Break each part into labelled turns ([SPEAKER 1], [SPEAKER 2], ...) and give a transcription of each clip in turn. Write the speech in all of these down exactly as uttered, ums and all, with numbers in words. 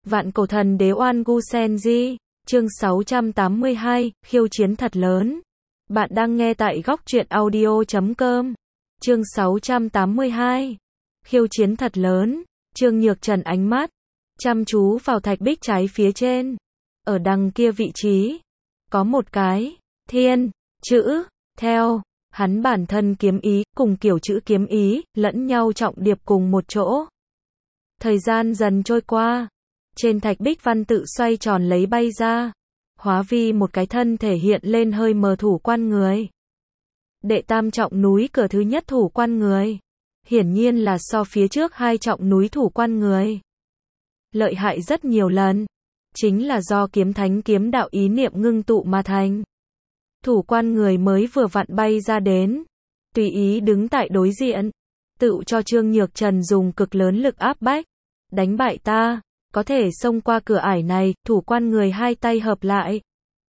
[SPEAKER 1] Vạn cổ thần đế Oan Gu Senji, chương sáu trăm tám mươi hai, khiêu chiến thật lớn. Bạn đang nghe tại góc truyện audio chấm com. Chương sáu trăm tám mươi hai, khiêu chiến thật lớn. Trương Nhược Trần ánh mắt chăm chú vào thạch bích trái phía trên. Ở đằng kia vị trí có một cái thiên chữ, theo hắn bản thân kiếm ý cùng kiểu chữ kiếm ý lẫn nhau trọng điệp cùng một chỗ. Thời gian dần trôi qua, trên thạch bích văn tự xoay tròn lấy bay ra, hóa vi một cái thân thể hiện lên hơi mờ thủ quan người. Đệ tam trọng núi cửa thứ nhất thủ quan người, hiển nhiên là so phía trước hai trọng núi thủ quan người lợi hại rất nhiều lần, chính là do kiếm thánh kiếm đạo ý niệm ngưng tụ mà thành. Thủ quan người mới vừa vặn bay ra đến, tùy ý đứng tại đối diện, tự cho Trương Nhược Trần dùng cực lớn lực áp bách, đánh bại ta, có thể xông qua cửa ải này. Thủ quan người hai tay hợp lại,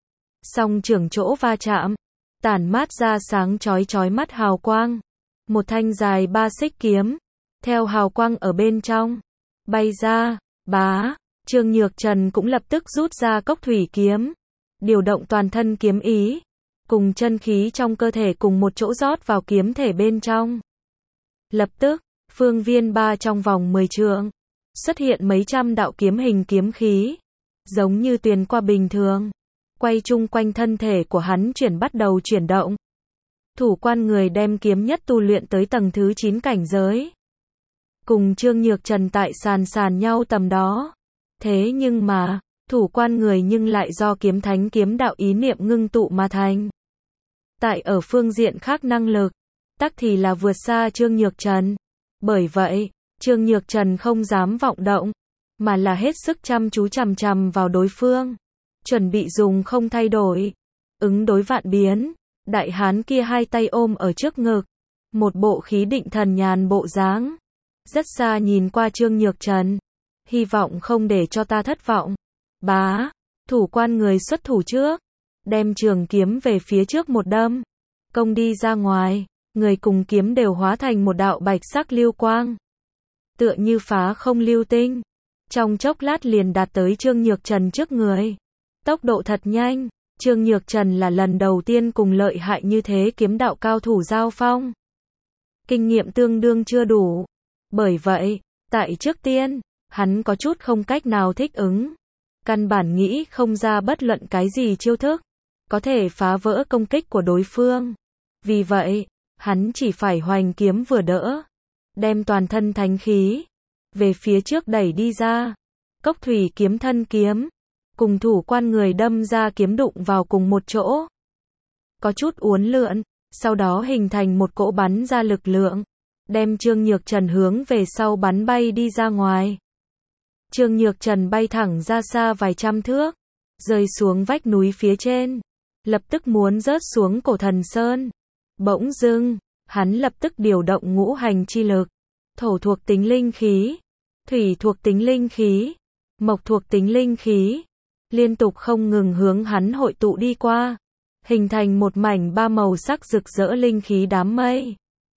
[SPEAKER 1] song trưởng chỗ va chạm, tản mát ra sáng chói chói mắt hào quang. Một thanh dài ba xích kiếm, theo hào quang ở bên trong bay ra. Bá, Trương Nhược Trần cũng lập tức rút ra cốc thủy kiếm, điều động toàn thân kiếm ý, cùng chân khí trong cơ thể cùng một chỗ rót vào kiếm thể bên trong. Lập tức, phương viên ba trong vòng mười trượng, xuất hiện mấy trăm đạo kiếm hình kiếm khí, giống như tuyền qua bình thường, quay chung quanh thân thể của hắn chuyển bắt đầu chuyển động. Thủ quan người đem kiếm nhất tu luyện tới tầng thứ chín cảnh giới, cùng Trương Nhược Trần tại sàn sàn nhau tầm đó. Thế nhưng mà, thủ quan người nhưng lại do kiếm thánh kiếm đạo ý niệm ngưng tụ mà thành. Tại ở phương diện khác năng lực, tắc thì là vượt xa Trương Nhược Trần. Bởi vậy, Trương Nhược Trần không dám vọng động, mà là hết sức chăm chú chằm chằm vào đối phương, chuẩn bị dùng không thay đổi, ứng đối vạn biến. Đại hán kia hai tay ôm ở trước ngực, một bộ khí định thần nhàn bộ dáng, rất xa nhìn qua Trương Nhược Trần, hy vọng không để cho ta thất vọng. Bá, thủ quan người xuất thủ trước, đem trường kiếm về phía trước một đâm, công đi ra ngoài, người cùng kiếm đều hóa thành một đạo bạch sắc lưu quang, tựa như phá không lưu tinh, trong chốc lát liền đạt tới Trương Nhược Trần trước người. Tốc độ thật nhanh, Trương Nhược Trần là lần đầu tiên cùng lợi hại như thế kiếm đạo cao thủ giao phong, kinh nghiệm tương đương chưa đủ. Bởi vậy, tại trước tiên, hắn có chút không cách nào thích ứng, căn bản nghĩ không ra bất luận cái gì chiêu thức có thể phá vỡ công kích của đối phương. Vì vậy, hắn chỉ phải hoành kiếm vừa đỡ, đem toàn thân thánh khí về phía trước đẩy đi ra. Cốc thủy kiếm thân kiếm cùng thủ quan người đâm ra kiếm đụng vào cùng một chỗ, có chút uốn lượn, sau đó hình thành một cỗ bắn ra lực lượng, đem Trương Nhược Trần hướng về sau bắn bay đi ra ngoài. Trương Nhược Trần bay thẳng ra xa vài trăm thước, rơi xuống vách núi phía trên, lập tức muốn rớt xuống cổ thần sơn. Bỗng dưng, hắn lập tức điều động ngũ hành chi lực, thổ thuộc tính linh khí, thủy thuộc tính linh khí, mộc thuộc tính linh khí, liên tục không ngừng hướng hắn hội tụ đi qua, hình thành một mảnh ba màu sắc rực rỡ linh khí đám mây.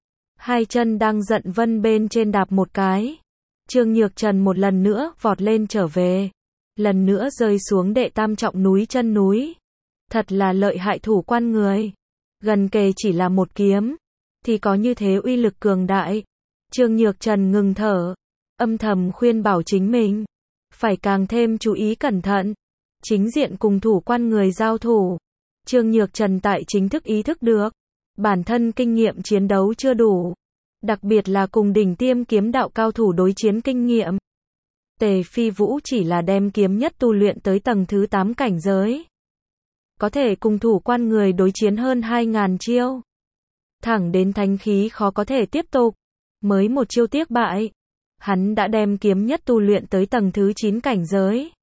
[SPEAKER 1] Hai chân đang giận vân bên trên đạp một cái, Trương Nhược Trần một lần nữa vọt lên trở về, lần nữa rơi xuống đệ tam trọng núi chân núi. Thật là lợi hại thủ quan người, gần kề chỉ là một kiếm, thì có như thế uy lực cường đại. Trương Nhược Trần ngừng thở, âm thầm khuyên bảo chính mình, phải càng thêm chú ý cẩn thận. Chính diện cùng thủ quan người giao thủ, Trương Nhược Trần tại chính thức ý thức được, bản thân kinh nghiệm chiến đấu chưa đủ, đặc biệt là cùng đỉnh tiêm kiếm đạo cao thủ đối chiến kinh nghiệm. Tề Phi Vũ chỉ là đem kiếm nhất tu luyện tới tầng thứ tám cảnh giới, có thể cùng thủ quan người đối chiến hơn hai ngàn chiêu, thẳng đến thánh khí khó có thể tiếp tục, mới một chiêu tiếc bại. Hắn đã đem kiếm nhất tu luyện tới tầng thứ chín cảnh giới,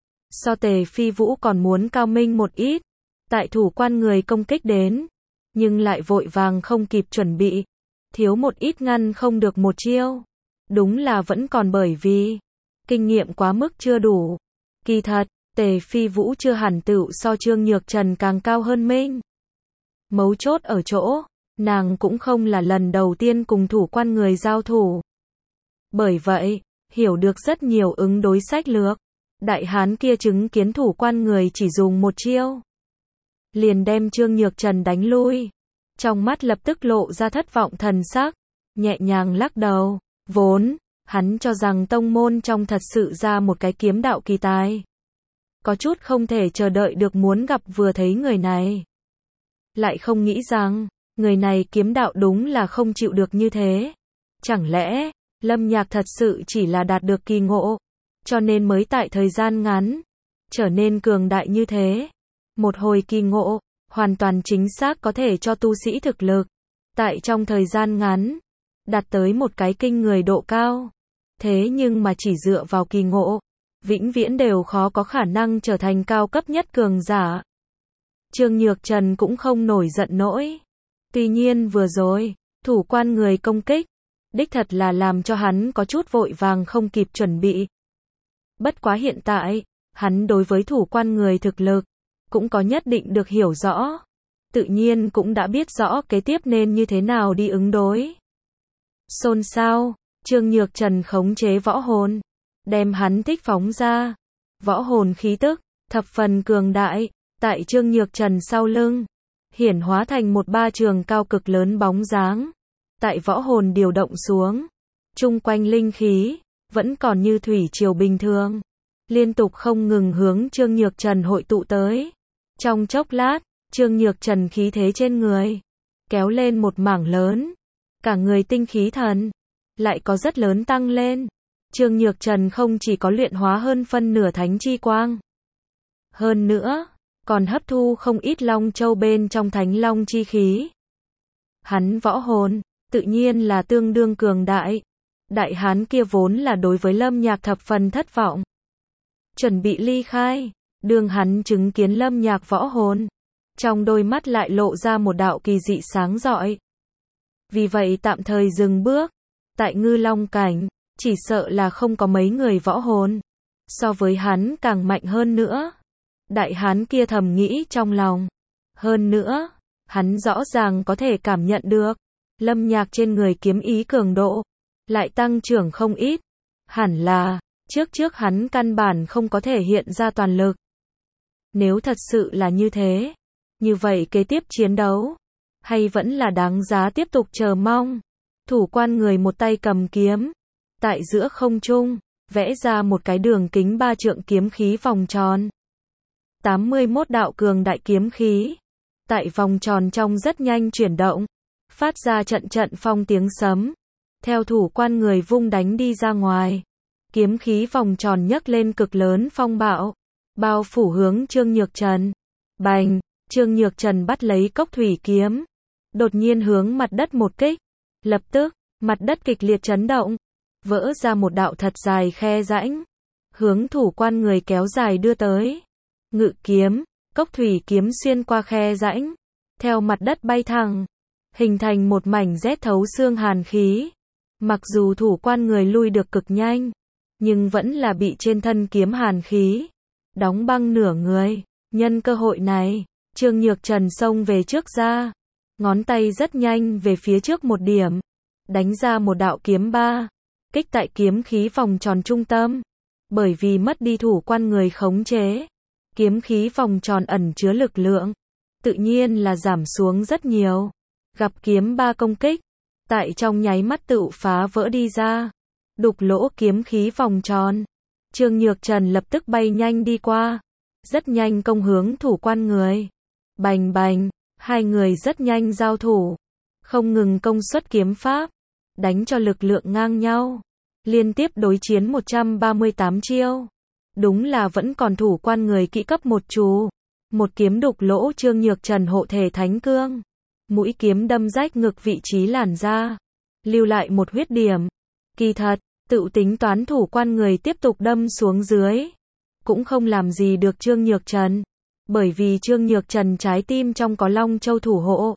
[SPEAKER 1] so Tề Phi Vũ còn muốn cao minh một ít. Tại thủ quan người công kích đến, nhưng lại vội vàng không kịp chuẩn bị, thiếu một ít ngăn không được một chiêu. Đúng là vẫn còn bởi vì kinh nghiệm quá mức chưa đủ. Kỳ thật, Tề Phi Vũ chưa hẳn tựu so Trương Nhược Trần càng cao hơn mình. Mấu chốt ở chỗ, nàng cũng không là lần đầu tiên cùng thủ quan người giao thủ. Bởi vậy, hiểu được rất nhiều ứng đối sách lược. Đại hán kia chứng kiến thủ quan người chỉ dùng một chiêu, liền đem Trương Nhược Trần đánh lui. Trong mắt lập tức lộ ra thất vọng thần sắc, nhẹ nhàng lắc đầu. Vốn, hắn cho rằng tông môn trong thật sự ra một cái kiếm đạo kỳ tài. Có chút không thể chờ đợi được muốn gặp vừa thấy người này. Lại không nghĩ rằng, người này kiếm đạo đúng là không chịu được như thế. Chẳng lẽ, Lâm Nhạc thật sự chỉ là đạt được kỳ ngộ, cho nên mới tại thời gian ngắn, trở nên cường đại như thế. Một hồi kỳ ngộ, hoàn toàn chính xác có thể cho tu sĩ thực lực, tại trong thời gian ngắn, đạt tới một cái kinh người độ cao. Thế nhưng mà chỉ dựa vào kỳ ngộ, vĩnh viễn đều khó có khả năng trở thành cao cấp nhất cường giả. Trương Nhược Trần cũng không nổi giận nổi. Tuy nhiên vừa rồi, thủ quan người công kích, đích thật là làm cho hắn có chút vội vàng không kịp chuẩn bị. Bất quá hiện tại, hắn đối với thủ quan người thực lực, cũng có nhất định được hiểu rõ. Tự nhiên cũng đã biết rõ kế tiếp nên như thế nào đi ứng đối. Xôn xao, Trương Nhược Trần khống chế võ hồn, đem hắn thích phóng ra. Võ hồn khí tức, thập phần cường đại, tại Trương Nhược Trần sau lưng, hiển hóa thành một ba trường cao cực lớn bóng dáng. Tại võ hồn điều động xuống, chung quanh linh khí, vẫn còn như thủy triều bình thường, liên tục không ngừng hướng Trương Nhược Trần hội tụ tới. Trong chốc lát, Trương Nhược Trần khí thế trên người, kéo lên một mảng lớn, cả người tinh khí thần, lại có rất lớn tăng lên. Trương Nhược Trần không chỉ có luyện hóa hơn phân nửa thánh chi quang, hơn nữa, còn hấp thu không ít long châu bên trong thánh long chi khí. Hắn võ hồn, tự nhiên là tương đương cường đại. Đại hán kia vốn là đối với Lâm Nhạc thập phần thất vọng. Chuẩn bị ly khai, đương hắn chứng kiến Lâm Nhạc võ hồn, trong đôi mắt lại lộ ra một đạo kỳ dị sáng rọi. Vì vậy tạm thời dừng bước, tại Ngư Long cảnh, chỉ sợ là không có mấy người võ hồn, so với hắn càng mạnh hơn nữa. Đại hán kia thầm nghĩ trong lòng. Hơn nữa, hắn rõ ràng có thể cảm nhận được, Lâm Nhạc trên người kiếm ý cường độ, lại tăng trưởng không ít. Hẳn là, trước trước hắn căn bản không có thể hiện ra toàn lực. Nếu thật sự là như thế, như vậy kế tiếp chiến đấu, hay vẫn là đáng giá tiếp tục chờ mong. Thủ quan người một tay cầm kiếm, tại giữa không trung, vẽ ra một cái đường kính ba trượng kiếm khí vòng tròn. tám mươi mốt đạo cường đại kiếm khí, tại vòng tròn trong rất nhanh chuyển động, phát ra trận trận phong tiếng sấm. Theo thủ quan người vung đánh đi ra ngoài, kiếm khí vòng tròn nhấc lên cực lớn phong bạo, bao phủ hướng Trương Nhược Trần. Bành, Trương Nhược Trần bắt lấy cốc thủy kiếm, đột nhiên hướng mặt đất một kích, lập tức, mặt đất kịch liệt chấn động, vỡ ra một đạo thật dài khe rãnh, hướng thủ quan người kéo dài đưa tới. Ngự kiếm, cốc thủy kiếm xuyên qua khe rãnh, theo mặt đất bay thẳng, hình thành một mảnh rét thấu xương hàn khí. Mặc dù thủ quan người lui được cực nhanh, nhưng vẫn là bị trên thân kiếm hàn khí đóng băng nửa người. Nhân cơ hội này, Trương Nhược Trần xông về trước ra, ngón tay rất nhanh về phía trước một điểm, đánh ra một đạo kiếm ba, kích tại kiếm khí vòng tròn trung tâm. Bởi vì mất đi thủ quan người khống chế, kiếm khí vòng tròn ẩn chứa lực lượng, tự nhiên là giảm xuống rất nhiều. Gặp kiếm ba công kích, tại trong nháy mắt tự phá vỡ đi ra, đục lỗ kiếm khí vòng tròn. Trương Nhược Trần lập tức bay nhanh đi qua, rất nhanh công hướng thủ quan người. Bành bành, hai người rất nhanh giao thủ, không ngừng công suất kiếm pháp, đánh cho lực lượng ngang nhau, liên tiếp đối chiến một trăm ba mươi tám chiêu. Đúng là vẫn còn thủ quan người kỹ cấp một chú, một kiếm đục lỗ Trương Nhược Trần hộ thể thánh cương, mũi kiếm đâm rách ngực vị trí làn da, lưu lại một huyết điểm. Kỳ thật, tự tính toán thủ quan người tiếp tục đâm xuống dưới, cũng không làm gì được Trương Nhược Trần, bởi vì Trương Nhược Trần trái tim trong có Long Châu thủ hộ,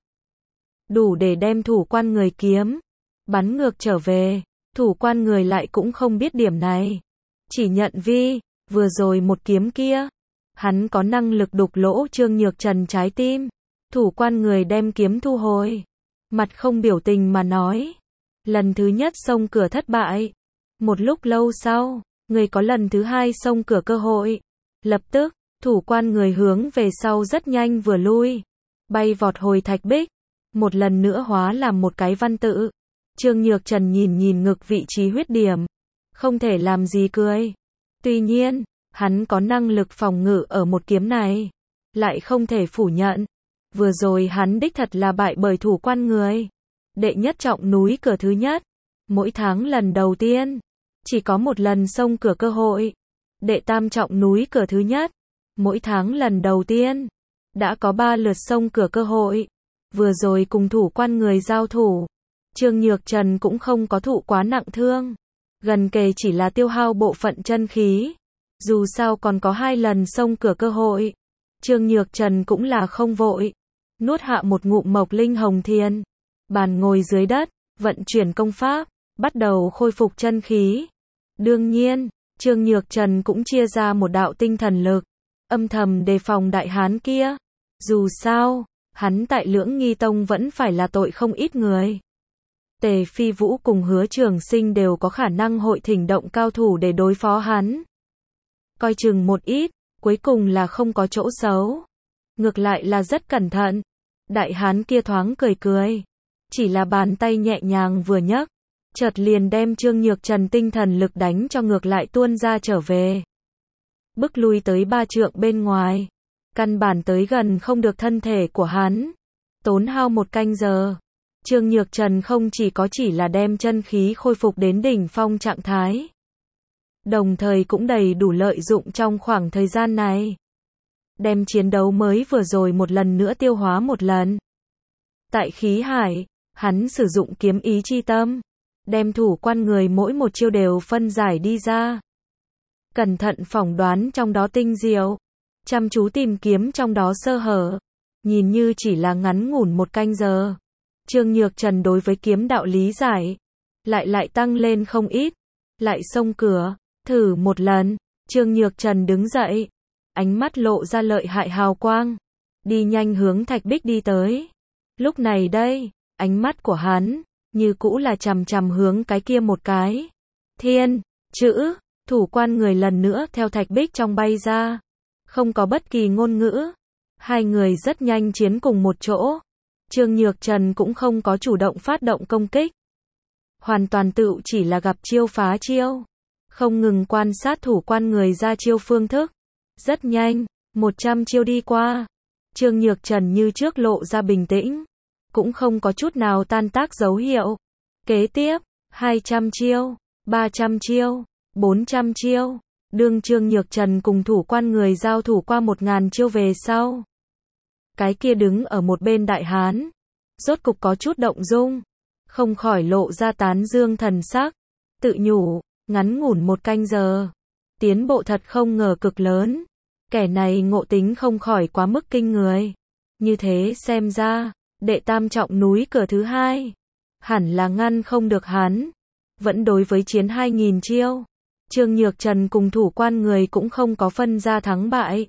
[SPEAKER 1] đủ để đem thủ quan người kiếm bắn ngược trở về. Thủ quan người lại cũng không biết điểm này, chỉ nhận vi, vừa rồi một kiếm kia, hắn có năng lực đục lỗ Trương Nhược Trần trái tim. Thủ quan người đem kiếm thu hồi, mặt không biểu tình mà nói, lần thứ nhất xông cửa thất bại. Một lúc lâu sau, người có lần thứ hai xông cửa cơ hội. Lập tức, thủ quan người hướng về sau rất nhanh vừa lui, bay vọt hồi thạch bích, một lần nữa hóa làm một cái văn tự. Trương Nhược Trần nhìn nhìn ngực vị trí huyết điểm, không thể làm gì cười. Tuy nhiên, hắn có năng lực phòng ngự ở một kiếm này, lại không thể phủ nhận. Vừa rồi hắn đích thật là bại bởi thủ quan người. Đệ nhất trọng núi cửa thứ nhất, mỗi tháng lần đầu tiên, chỉ có một lần xông cửa cơ hội. Đệ tam trọng núi cửa thứ nhất, mỗi tháng lần đầu tiên, đã có ba lượt xông cửa cơ hội. Vừa rồi cùng thủ quan người giao thủ, Trương Nhược Trần cũng không có thụ quá nặng thương. Gần kề chỉ là tiêu hao bộ phận chân khí. Dù sao còn có hai lần xông cửa cơ hội. Trương Nhược Trần cũng là không vội. Nuốt hạ một ngụm mộc linh hồng thiên. Bàn ngồi dưới đất, vận chuyển công pháp, bắt đầu khôi phục chân khí. Đương nhiên, Trương Nhược Trần cũng chia ra một đạo tinh thần lực, âm thầm đề phòng đại hán kia. Dù sao, hắn tại Lưỡng Nghi Tông vẫn phải là tội không ít người. Tề Phi Vũ cùng Hứa Trường Sinh đều có khả năng hội thỉnh động cao thủ để đối phó hắn. Coi chừng một ít, cuối cùng là không có chỗ xấu. Ngược lại là rất cẩn thận. Đại hán kia thoáng cười cười. Chỉ là bàn tay nhẹ nhàng vừa nhấc, chợt liền đem Trương Nhược Trần tinh thần lực đánh cho ngược lại tuôn ra trở về. Bức lui tới ba trượng bên ngoài. Căn bản tới gần không được thân thể của hắn. Tốn hao một canh giờ. Trương Nhược Trần không chỉ có chỉ là đem chân khí khôi phục đến đỉnh phong trạng thái, đồng thời cũng đầy đủ lợi dụng trong khoảng thời gian này. Đem chiến đấu mới vừa rồi một lần nữa tiêu hóa một lần. Tại khí hải, hắn sử dụng kiếm ý chi tâm, đem thủ quan người mỗi một chiêu đều phân giải đi ra. Cẩn thận phỏng đoán trong đó tinh diệu, chăm chú tìm kiếm trong đó sơ hở. Nhìn như chỉ là ngắn ngủn một canh giờ, Trương Nhược Trần đối với kiếm đạo lý giải lại lại tăng lên không ít. Lại xông cửa, thử một lần. Trương Nhược Trần đứng dậy, ánh mắt lộ ra lợi hại hào quang, đi nhanh hướng thạch bích đi tới. Lúc này đây, ánh mắt của hắn như cũ là chằm chằm hướng cái kia một cái thiên chữ. Thủ quan người lần nữa theo thạch bích trong bay ra, không có bất kỳ ngôn ngữ. Hai người rất nhanh chiến cùng một chỗ. Trương Nhược Trần cũng không có chủ động phát động công kích, hoàn toàn tự chỉ là gặp chiêu phá chiêu, không ngừng quan sát thủ quan người ra chiêu phương thức. Rất nhanh, một trăm chiêu đi qua, Trương Nhược Trần như trước lộ ra bình tĩnh, cũng không có chút nào tan tác dấu hiệu. Kế tiếp, hai trăm chiêu, ba trăm chiêu, bốn trăm chiêu, đương Trương Nhược Trần cùng thủ quan người giao thủ qua một ngàn chiêu về sau. Cái kia đứng ở một bên đại hán, rốt cục có chút động dung, không khỏi lộ ra tán dương thần sắc, tự nhủ, ngắn ngủn một canh giờ, tiến bộ thật không ngờ cực lớn, kẻ này ngộ tính không khỏi quá mức kinh người. Như thế xem ra, đệ tam trọng núi cửa thứ hai, hẳn là ngăn không được hắn. Vẫn đối với chiến hai nghìn chiêu, Trương Nhược Trần cùng thủ quan người cũng không có phân ra thắng bại.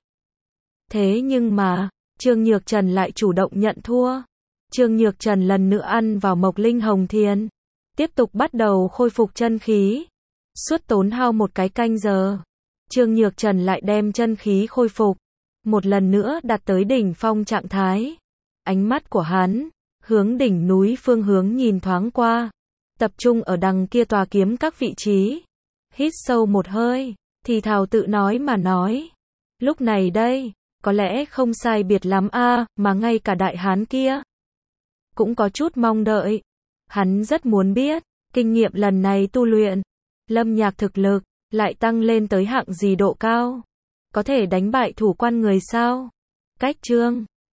[SPEAKER 1] Thế nhưng mà, Trương Nhược Trần lại chủ động nhận thua. Trương Nhược Trần lần nữa ăn vào mộc linh hồng thiên, tiếp tục bắt đầu khôi phục chân khí. Suốt tốn hao một cái canh giờ, Trương Nhược Trần lại đem chân khí khôi phục, một lần nữa đạt tới đỉnh phong trạng thái. Ánh mắt của hắn hướng đỉnh núi phương hướng nhìn thoáng qua, tập trung ở đằng kia tòa kiếm các vị trí. Hít sâu một hơi, thì thào tự nói mà nói. Lúc này đây, có lẽ không sai biệt lắm a, mà ngay cả đại hán kia cũng có chút mong đợi. Hắn rất muốn biết, kinh nghiệm lần này tu luyện, Lâm Nhạc thực lực lại tăng lên tới hạng gì độ cao, có thể đánh bại thủ quan người sao? Cách chương